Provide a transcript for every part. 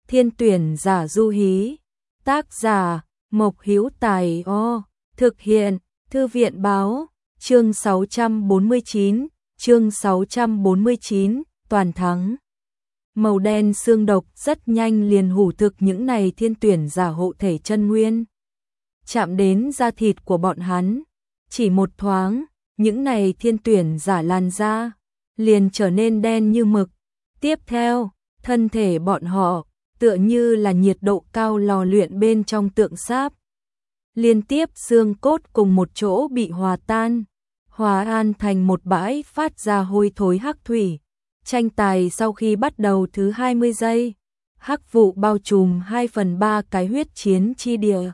Thiên tuyển giả Du Hí. Tác giả Mộc Hữu Tài. Thực hiện Thư viện báo. Chương 649, toàn thắng. Màu đen xương độc rất nhanh liền hủ thực những này thiên tuyển giả hộ thể chân nguyên. Chạm đến da thịt của bọn hắn, chỉ một thoáng, những này thiên tuyển giả làn da liền trở nên đen như mực. Tiếp theo, thân thể bọn họ tựa như là nhiệt độ cao lò luyện bên trong tượng sáp. Liên tiếp xương cốt cùng một chỗ bị hòa tan, hòa an thành một bãi phát ra hôi thối hắc thủy. Tranh tài sau khi bắt đầu thứ 20 giây, hắc vụ bao trùm 2/3 cái huyết chiến chi địa.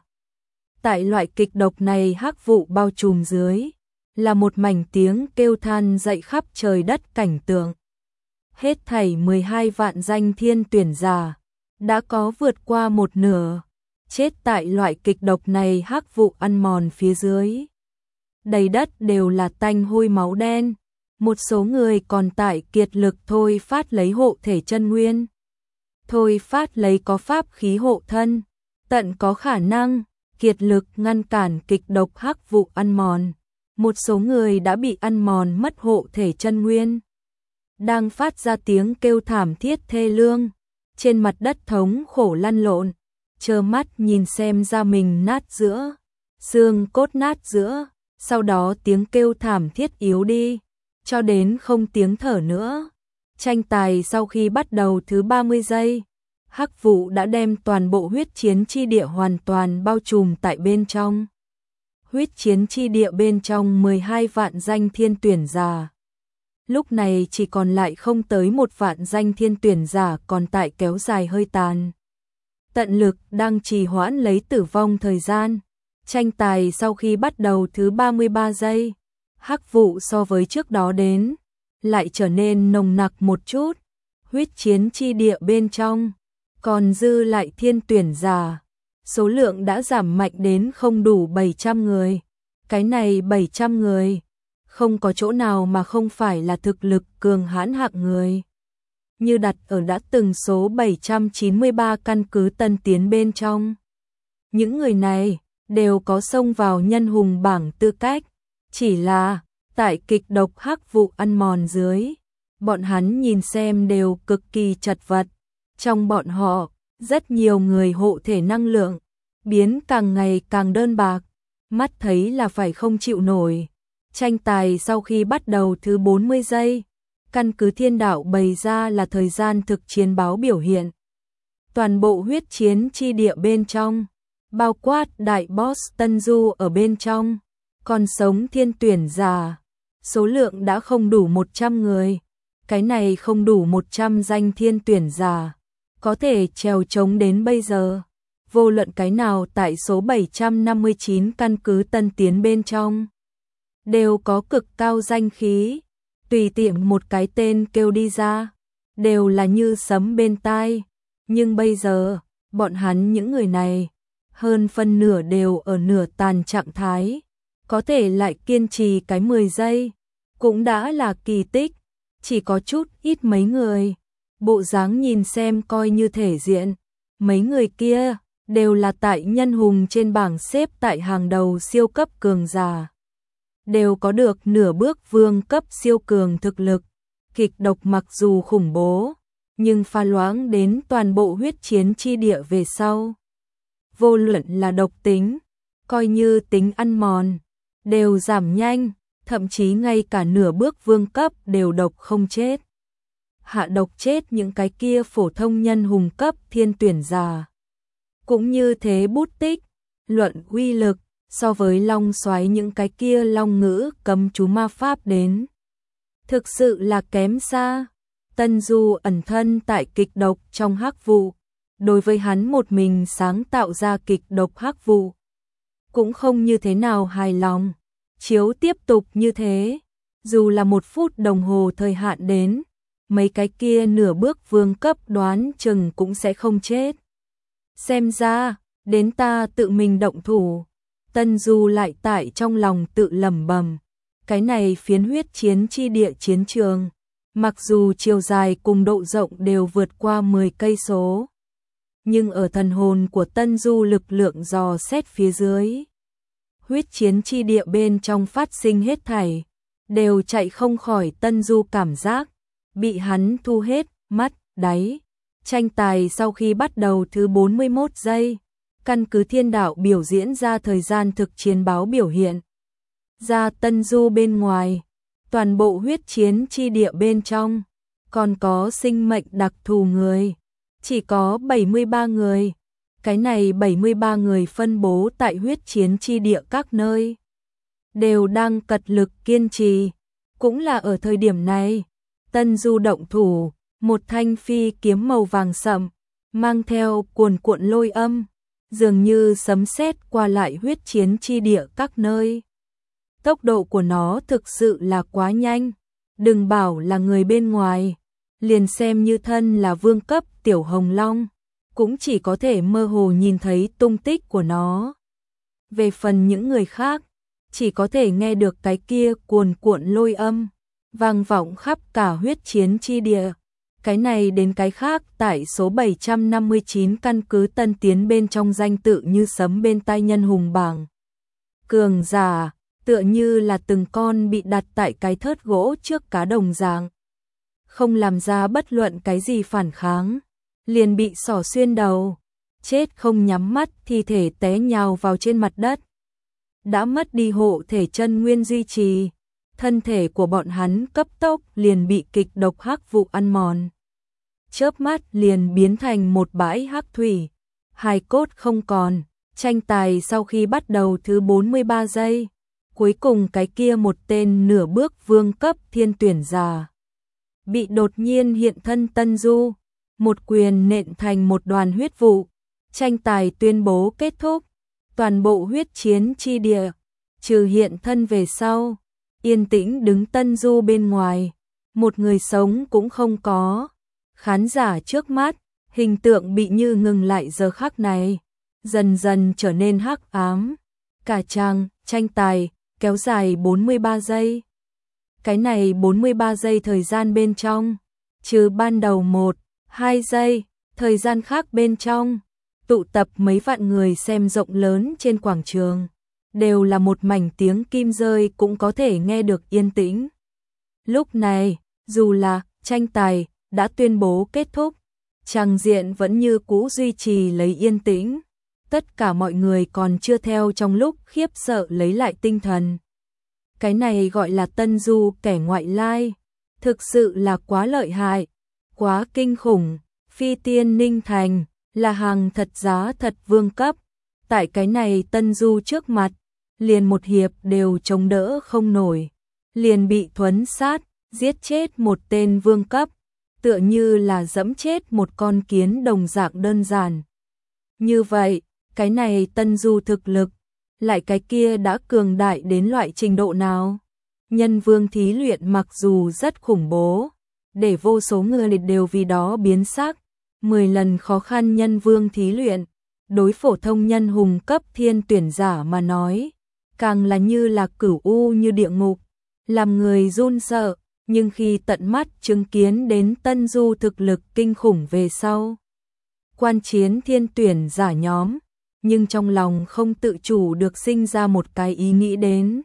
Tại loại kịch độc này, hắc vụ bao trùm dưới là một mảnh tiếng kêu than dậy khắp trời đất cảnh tượng. Hết thảy 12 vạn danh thiên tuyển giả, đã có vượt qua một nửa chết tại loại kịch độc này, hắc vụ ăn mòn phía dưới. Đầy đất đều là tanh hôi máu đen. Một số người còn tại kiệt lực thôi phát lấy hộ thể chân nguyên. Thôi phát lấy có pháp khí hộ thân, tận có khả năng kiệt lực ngăn cản kịch độc hắc vụ ăn mòn. Một số người đã bị ăn mòn mất hộ thể chân nguyên, đang phát ra tiếng kêu thảm thiết thê lương, trên mặt đất thống khổ lăn lộn, trơ mắt nhìn xem da mình nát giữa, xương cốt nát giữa, sau đó tiếng kêu thảm thiết yếu đi, cho đến không tiếng thở nữa. Tranh tài sau khi bắt đầu thứ 30 giây, hắc vụ đã đem toàn bộ huyết chiến chi địa hoàn toàn bao trùm tại bên trong. Huyết chiến chi địa bên trong 12 vạn danh thiên tuyển giả. Lúc này chỉ còn lại không tới 1 vạn danh thiên tuyển giả còn tại kéo dài hơi tàn. Tận lực đang trì hoãn lấy tử vong thời gian. Tranh tài sau khi bắt đầu thứ 33 giây, hắc vụ so với trước đó đến lại trở nên nồng nặc một chút. Huyết chiến chi địa bên trong còn dư lại thiên tuyển giả, số lượng đã giảm mạnh đến không đủ 700 người. Cái này 700 người, không có chỗ nào mà không phải là thực lực cường hãn hạng người. Như đặt ở đã từng số 793 căn cứ tân tiến bên trong. Những người này đều có xông vào nhân hùng bảng tư cách, chỉ là tại kịch độc hắc vụ ăn mòn dưới, bọn hắn nhìn xem đều cực kỳ chật vật. Trong bọn họ, rất nhiều người hộ thể năng lượng biến càng ngày càng đơn bạc, mắt thấy là phải không chịu nổi. Tranh tài sau khi bắt đầu thứ 40 giây, căn cứ thiên đạo bày ra là thời gian thực chiến báo biểu hiện. Toàn bộ huyết chiến chi địa bên trong, bao quát đại boss Tân Du ở bên trong, còn sống thiên tuyển giả, số lượng đã không đủ 100 người. Cái này không đủ 100 danh thiên tuyển giả, có thể trèo trống đến bây giờ. Vô luận cái nào tại số 759 căn cứ tân tiến bên trong, đều có cực cao danh khí, tùy tiện một cái tên kêu đi ra, đều là như sấm bên tai. Nhưng bây giờ, bọn hắn những người này, hơn phân nửa đều ở nửa tàn trạng thái, có thể lại kiên trì cái 10 giây, cũng đã là kỳ tích. Chỉ có chút ít mấy người, bộ dáng nhìn xem coi như thể diện, mấy người kia đều là tại nhân hùng trên bảng xếp tại hàng đầu siêu cấp cường giả, đều có được nửa bước vương cấp siêu cường thực lực. Kịch độc mặc dù khủng bố, nhưng pha loãng đến toàn bộ huyết chiến chi địa về sau, vô luận là độc tính, coi như tính ăn mòn, đều giảm nhanh, thậm chí ngay cả nửa bước vương cấp đều độc không chết. Hạ độc chết những cái kia phổ thông nhân hùng cấp thiên tuyển giả. Cũng như thế bút tích, luận uy lực, so với long xoáy những cái kia long ngữ cấm chú ma pháp đến, thực sự là kém xa. Tân Du ẩn thân tại kịch độc trong hắc vụ, đối với hắn một mình sáng tạo ra kịch độc hắc vụ, cũng không như thế nào hài lòng. Chiếu tiếp tục như thế, dù là 1 phút đồng hồ thời hạn đến, mấy cái kia nửa bước vương cấp đoán chừng cũng sẽ không chết. Xem ra, đến ta tự mình động thủ. Tân Du lại tại trong lòng tự lẩm bẩm, cái này phiến huyết chiến chi địa chiến trường, mặc dù chiều dài cùng độ rộng đều vượt qua 10 cây số, nhưng ở thần hồn của Tân Du lực lượng dò xét phía dưới. Huyết chiến chi địa bên trong phát sinh hết thảy, đều chạy không khỏi Tân Du cảm giác, bị hắn thu hết, mắt, đáy. Tranh tài sau khi bắt đầu thứ 41 giây, căn cứ thiên đạo biểu diễn ra thời gian thực chiến báo biểu hiện. Ra Tân Du bên ngoài, toàn bộ huyết chiến chi địa bên trong, còn có sinh mệnh đặc thù người, chỉ có 73 người. Cái này 73 người phân bố tại huyết chiến chi địa các nơi, đều đang cật lực kiên trì. Cũng là ở thời điểm này, Tân Du động thủ, một thanh phi kiếm màu vàng sậm, mang theo cuồn cuộn lôi âm, dường như sấm sét qua lại huyết chiến chi địa các nơi. Tốc độ của nó thực sự là quá nhanh, đừng bảo là người bên ngoài, liền xem như thân là vương cấp tiểu hồng long, cũng chỉ có thể mơ hồ nhìn thấy tung tích của nó. Về phần những người khác, chỉ có thể nghe được cái kia cuồn cuộn lôi âm, vang vọng khắp cả huyết chiến chi địa. Cái này đến cái khác tại số 759 căn cứ Tân Tiến bên trong danh tự như sấm bên tai nhân hùng bảng. Cường giả, tựa như là từng con bị đặt tại cái thớt gỗ trước cá đồng dạng. Không làm ra bất luận cái gì phản kháng, liền bị xỏ xuyên đầu, chết không nhắm mắt, thi thể té nhào vào trên mặt đất. Đã mất đi hộ thể chân nguyên duy trì, thân thể của bọn hắn cấp tốc liền bị kịch độc hắc vụ ăn mòn. Chớp mắt liền biến thành một bãi hắc thủy, hài cốt không còn. Tranh tài sau khi bắt đầu thứ 43 giây, cuối cùng cái kia một tên nửa bước vương cấp thiên tuyển giả bị đột nhiên hiện thân Tân Du, một quyền nện thành một đoàn huyết vụ. Tranh tài tuyên bố kết thúc, toàn bộ huyết chiến chi địa, trừ hiện thân về sau, yên tĩnh đứng Tân Du bên ngoài, một người sống cũng không có. Khán giả trước mắt, hình tượng bị như ngừng lại giờ khắc này, dần dần trở nên hắc ám. Cả tranh tài kéo dài 43 giây. Cái này 43 giây thời gian bên trong, trừ ban đầu 1, 2 giây, thời gian khác bên trong, tụ tập mấy vạn người xem rộng lớn trên quảng trường, đều là một mảnh tiếng kim rơi cũng có thể nghe được yên tĩnh. Lúc này, dù là tranh tài đã tuyên bố kết thúc, tràng diện vẫn như cũ duy trì lấy yên tĩnh. Tất cả mọi người còn chưa theo trong lúc khiếp sợ lấy lại tinh thần. Cái này gọi là Tân Du kẻ ngoại lai, thực sự là quá lợi hại, quá kinh khủng. Phi tiên Ninh Thành là hàng thật giá thật vương cấp, tại cái này Tân Du trước mặt, liền một hiệp đều chống đỡ không nổi, liền bị thuấn sát, giết chết một tên vương cấp, tựa như là dẫm chết một con kiến đồng dạng đơn giản. Như vậy, cái này Tân Du thực lực, lại cái kia đã cường đại đến loại trình độ nào? Nhân vương thí luyện mặc dù rất khủng bố, để vô số người đều vì đó biến sắc, 10 lần khó khăn nhân vương thí luyện, đối phổ thông nhân hùng cấp thiên tuyển giả mà nói, càng là như là cửu u như địa ngục, làm người run sợ. Nhưng khi tận mắt chứng kiến đến Tân Du thực lực kinh khủng về sau, quan chiến thiên tuyển giả nhóm, nhưng trong lòng không tự chủ được sinh ra một cái ý nghĩ đến.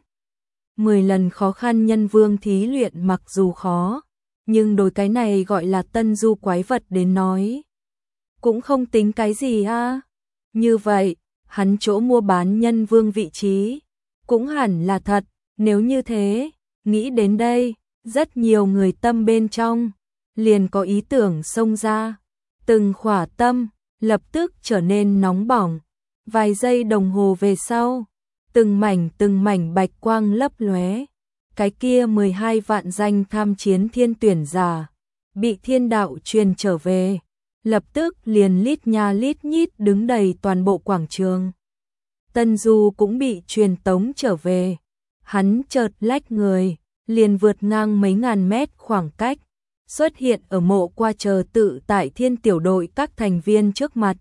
10 lần khó khăn nhân vương thí luyện mặc dù khó, nhưng đối cái này gọi là Tân Du quái vật đến nói, cũng không tính cái gì a. Như vậy, hắn chỗ mua bán nhân vương vị trí, cũng hẳn là thật. Nếu như thế, nghĩ đến đây, rất nhiều người tâm bên trong liền có ý tưởng xông ra, từng khỏa tâm lập tức trở nên nóng bỏng. Vài giây đồng hồ về sau, từng mảnh bạch quang lấp lóe, cái kia 12 vạn danh tham chiến thiên tuyển giả bị thiên đạo truyền trở về, lập tức liền lít nha lít nhít đứng đầy toàn bộ quảng trường. Tân Du cũng bị truyền tống trở về, hắn chợt lách người, liền vượt ngang mấy ngàn mét khoảng cách, xuất hiện ở mộ qua chờ tự tại thiên tiểu đội các thành viên trước mặt.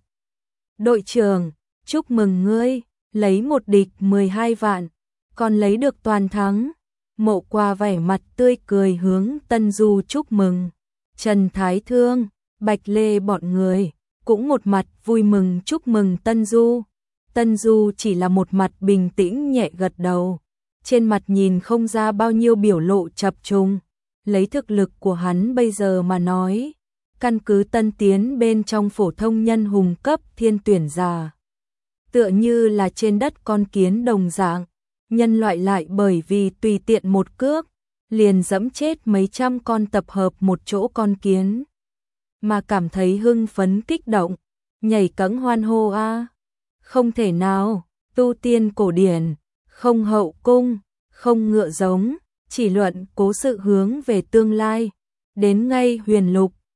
Đội trưởng, chúc mừng ngươi, lấy một địch 12 vạn, còn lấy được toàn thắng. Mộ qua vẻ mặt tươi cười hướng Tân Du chúc mừng. Trần Thái Thương, Bạch Lê bọn người cũng một mặt vui mừng chúc mừng Tân Du. Tân Du chỉ là một mặt bình tĩnh nhẹ gật đầu, trên mặt nhìn không ra bao nhiêu biểu lộ chập trùng. Lấy thực lực của hắn bây giờ mà nói, căn cứ tân tiến bên trong phổ thông nhân hùng cấp thiên tuyển giả, tựa như là trên đất con kiến đồng dạng, nhân loại lại bởi vì tùy tiện một cước, liền dẫm chết mấy trăm con tập hợp một chỗ con kiến, mà cảm thấy hưng phấn kích động, nhảy cẫng hoan hô a. Không thể nào, tu tiên cổ điển, không hậu cung, không ngựa giống, chỉ luận cố sự hướng về tương lai, đến ngay huyền lục,